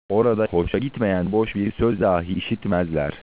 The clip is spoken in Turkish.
Orada hoşa gitmeyen boş bir söz dahi işitmezler.